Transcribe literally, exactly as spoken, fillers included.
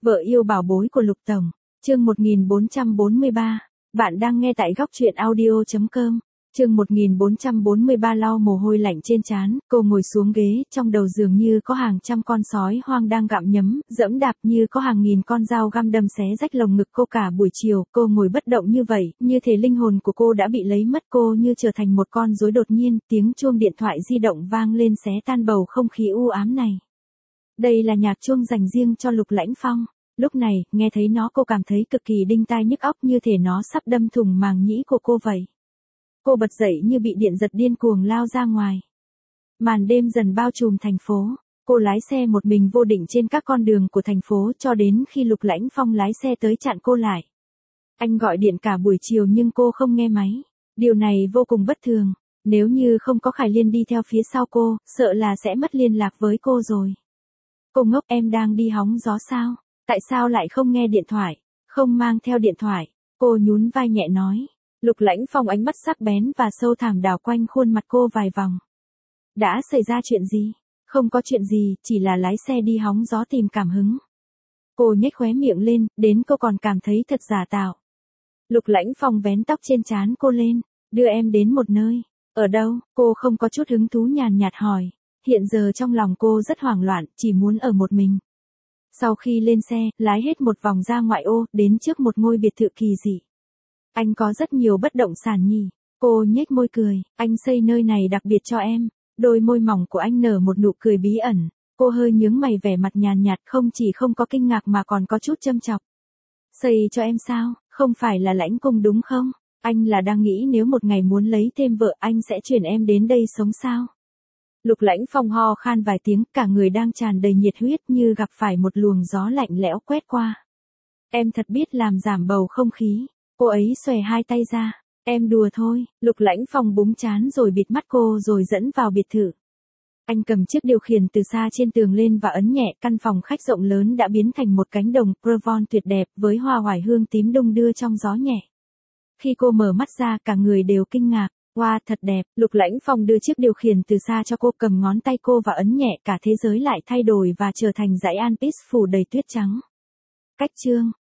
Vợ yêu bảo bối của Lục Tổng, chương một nghìn bốn trăm bốn mươi ba. Bạn đang nghe tại góc truyện audio chấm com. Chương một nghìn bốn trăm bốn mươi ba lau mồ hôi lạnh trên trán, cô ngồi xuống ghế, trong đầu dường như có hàng trăm con sói hoang đang gặm nhấm, dẫm đạp như có hàng nghìn con dao găm đâm xé rách lồng ngực cô cả buổi chiều, cô ngồi bất động như vậy, như thể linh hồn của cô đã bị lấy mất, cô như trở thành một con rối. Đột nhiên, tiếng chuông điện thoại di động vang lên xé tan bầu không khí u ám này. Đây là nhạc chuông dành riêng cho Lục Lãnh Phong. Lúc này, nghe thấy nó cô cảm thấy cực kỳ đinh tai nhức óc, như thể nó sắp đâm thủng màng nhĩ của cô vậy. Cô bật dậy như bị điện giật, điên cuồng lao ra ngoài. Màn đêm dần bao trùm thành phố. Cô lái xe một mình vô định trên các con đường của thành phố cho đến khi Lục Lãnh Phong lái xe tới chặn cô lại. Anh gọi điện cả buổi chiều nhưng cô không nghe máy. Điều này vô cùng bất thường. Nếu như không có Khải Liên đi theo phía sau cô, sợ là sẽ mất liên lạc với cô rồi. Cô ngốc, em đang đi hóng gió sao? Tại sao lại không nghe điện thoại? Không mang theo điện thoại. Cô nhún vai nhẹ nói. Lục Lãnh Phong ánh mắt sắc bén và sâu thẳm đảo quanh khuôn mặt cô vài vòng. Đã xảy ra chuyện gì? Không có chuyện gì, chỉ là lái xe đi hóng gió tìm cảm hứng. Cô nhếch khóe miệng lên, đến cô còn cảm thấy thật giả tạo. Lục Lãnh Phong vén tóc trên trán cô lên, đưa em đến một nơi. Ở đâu? Cô không có chút hứng thú, nhàn nhạt hỏi. Hiện giờ trong lòng cô rất hoảng loạn, chỉ muốn ở một mình. Sau khi lên xe, lái hết một vòng ra ngoại ô, đến trước một ngôi biệt thự kỳ dị. Anh có rất nhiều bất động sản nhỉ? Cô nhếch môi cười, anh xây nơi này đặc biệt cho em. Đôi môi mỏng của anh nở một nụ cười bí ẩn. Cô hơi nhướng mày, vẻ mặt nhàn nhạt, không chỉ không có kinh ngạc mà còn có chút châm chọc. Xây cho em sao? Không phải là lãnh cung đúng không? Anh là đang nghĩ nếu một ngày muốn lấy thêm vợ anh sẽ chuyển em đến đây sống sao? Lục Lãnh Phong ho khan vài tiếng, cả người đang tràn đầy nhiệt huyết như gặp phải một luồng gió lạnh lẽo quét qua. Em thật biết làm giảm bầu không khí. Cô ấy xòe hai tay ra. Em đùa thôi. Lục Lãnh Phong búng trán rồi bịt mắt cô rồi dẫn vào biệt thự. Anh cầm chiếc điều khiển từ xa trên tường lên và ấn nhẹ, căn phòng khách rộng lớn đã biến thành một cánh đồng Provence tuyệt đẹp với hoa oải hương tím đung đưa trong gió nhẹ. Khi cô mở mắt ra, cả người đều kinh ngạc. Wow, thật đẹp. Lục Lãnh Phong đưa chiếc điều khiển từ xa cho cô, cầm ngón tay cô và ấn nhẹ, cả thế giới lại thay đổi và trở thành dãy Alpes phủ đầy tuyết trắng. Cách chương